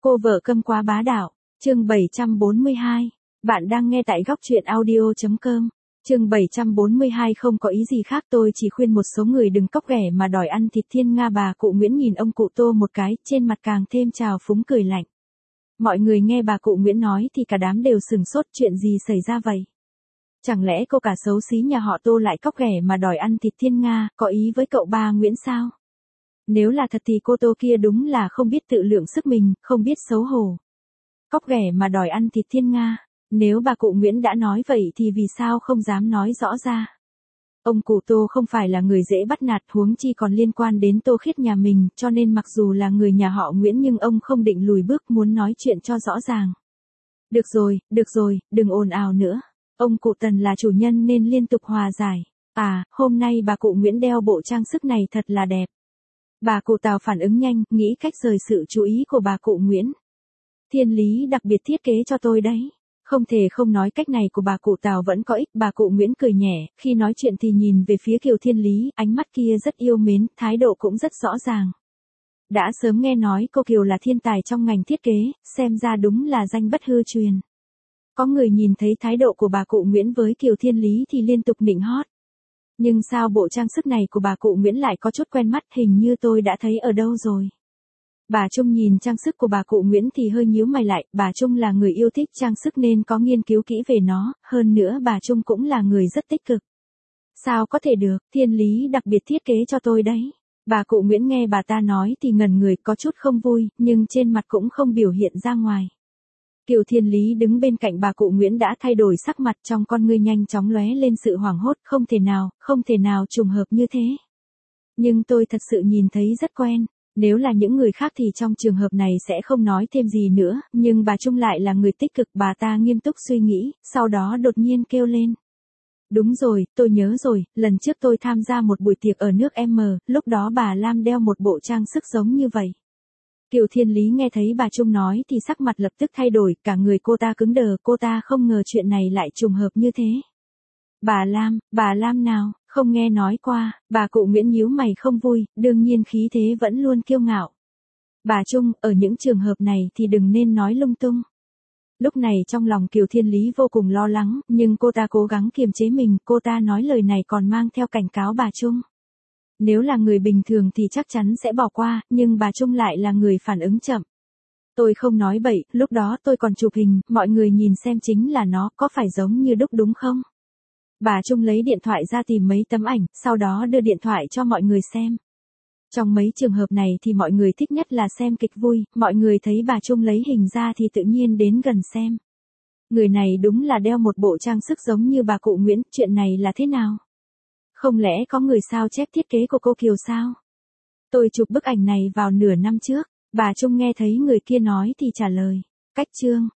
Cô vợ câm quá bá đạo, chương 742. Bạn đang nghe tại góc truyện audio.com. Chương 742 không có ý gì khác, tôi chỉ khuyên một số người đừng cóc ghẻ mà đòi ăn thịt thiên nga. Bà cụ Nguyễn nhìn ông cụ Tô một cái, trên mặt càng thêm trào phúng cười lạnh. Mọi người nghe bà cụ Nguyễn nói thì cả đám đều sừng sốt, chuyện gì xảy ra vậy? Chẳng lẽ cô cả xấu xí nhà họ Tô lại cóc ghẻ mà đòi ăn thịt thiên nga, có ý với cậu ba Nguyễn sao? Nếu là thật thì cô Tô kia đúng là không biết tự lượng sức mình, không biết xấu hổ. Cóc ghẻ mà đòi ăn thịt thiên nga, nếu bà cụ Nguyễn đã nói vậy thì vì sao không dám nói rõ ra? Ông cụ Tô không phải là người dễ bắt nạt, huống chi còn liên quan đến Tô Khiết nhà mình, cho nên mặc dù là người nhà họ Nguyễn nhưng ông không định lùi bước, muốn nói chuyện cho rõ ràng. Được rồi, đừng ồn ào nữa. Ông cụ Tần là chủ nhân nên liên tục hòa giải. À, hôm nay bà cụ Nguyễn đeo bộ trang sức này thật là đẹp. Bà cụ Tào phản ứng nhanh, nghĩ cách rời sự chú ý của bà cụ Nguyễn. Thiên lý đặc biệt thiết kế cho tôi đấy. Không thể không nói cách này của bà cụ Tào vẫn có ích. Bà cụ Nguyễn cười nhẹ, khi nói chuyện thì nhìn về phía Kiều Thiên Lý, ánh mắt kia rất yêu mến, thái độ cũng rất rõ ràng. Đã sớm nghe nói cô Kiều là thiên tài trong ngành thiết kế, xem ra đúng là danh bất hư truyền. Có người nhìn thấy thái độ của bà cụ Nguyễn với Kiều Thiên Lý thì liên tục nịnh hót. Nhưng sao bộ trang sức này của bà cụ Nguyễn lại có chút quen mắt, hình như tôi đã thấy ở đâu rồi. Bà Trung nhìn trang sức của bà cụ Nguyễn thì hơi nhíu mày lại, bà Trung là người yêu thích trang sức nên có nghiên cứu kỹ về nó, hơn nữa bà Trung cũng là người rất tích cực. Sao có thể được, Thiên Lý đặc biệt thiết kế cho tôi đấy. Bà cụ Nguyễn nghe bà ta nói thì ngẩn người, có chút không vui, nhưng trên mặt cũng không biểu hiện ra ngoài. Kiều Thiên Lý đứng bên cạnh bà cụ Nguyễn đã thay đổi sắc mặt, trong con ngươi nhanh chóng lóe lên sự hoảng hốt, không thể nào trùng hợp như thế. Nhưng tôi thật sự nhìn thấy rất quen, nếu là những người khác thì trong trường hợp này sẽ không nói thêm gì nữa, nhưng bà Trung lại là người tích cực, bà ta nghiêm túc suy nghĩ, sau đó đột nhiên kêu lên. Đúng rồi, tôi nhớ rồi, lần trước tôi tham gia một buổi tiệc ở nước M, lúc đó bà Lam đeo một bộ trang sức giống như vậy. Kiều Thiên Lý nghe thấy bà Trung nói thì sắc mặt lập tức thay đổi, cả người cô ta cứng đờ, cô ta không ngờ chuyện này lại trùng hợp như thế. Bà Lam nào, không nghe nói qua. Bà cụ Nguyễn nhíu mày không vui, đương nhiên khí thế vẫn luôn kiêu ngạo. Bà Trung, ở những trường hợp này thì đừng nên nói lung tung. Lúc này trong lòng Kiều Thiên Lý vô cùng lo lắng, nhưng cô ta cố gắng kiềm chế mình, cô ta nói lời này còn mang theo cảnh cáo bà Trung. Nếu là người bình thường thì chắc chắn sẽ bỏ qua, nhưng bà Trung lại là người phản ứng chậm. Tôi không nói bậy, lúc đó tôi còn chụp hình, mọi người nhìn xem chính là nó, có phải giống như đúc đúng không? Bà Trung lấy điện thoại ra tìm mấy tấm ảnh, sau đó đưa điện thoại cho mọi người xem. Trong mấy trường hợp này thì mọi người thích nhất là xem kịch vui, mọi người thấy bà Trung lấy hình ra thì tự nhiên đến gần xem. Người này đúng là đeo một bộ trang sức giống như bà cụ Nguyễn, chuyện này là thế nào? Không lẽ có người sao chép thiết kế của cô Kiều sao? Tôi chụp bức ảnh này vào nửa năm trước, bà Trung nghe thấy người kia nói thì trả lời. Cách chương,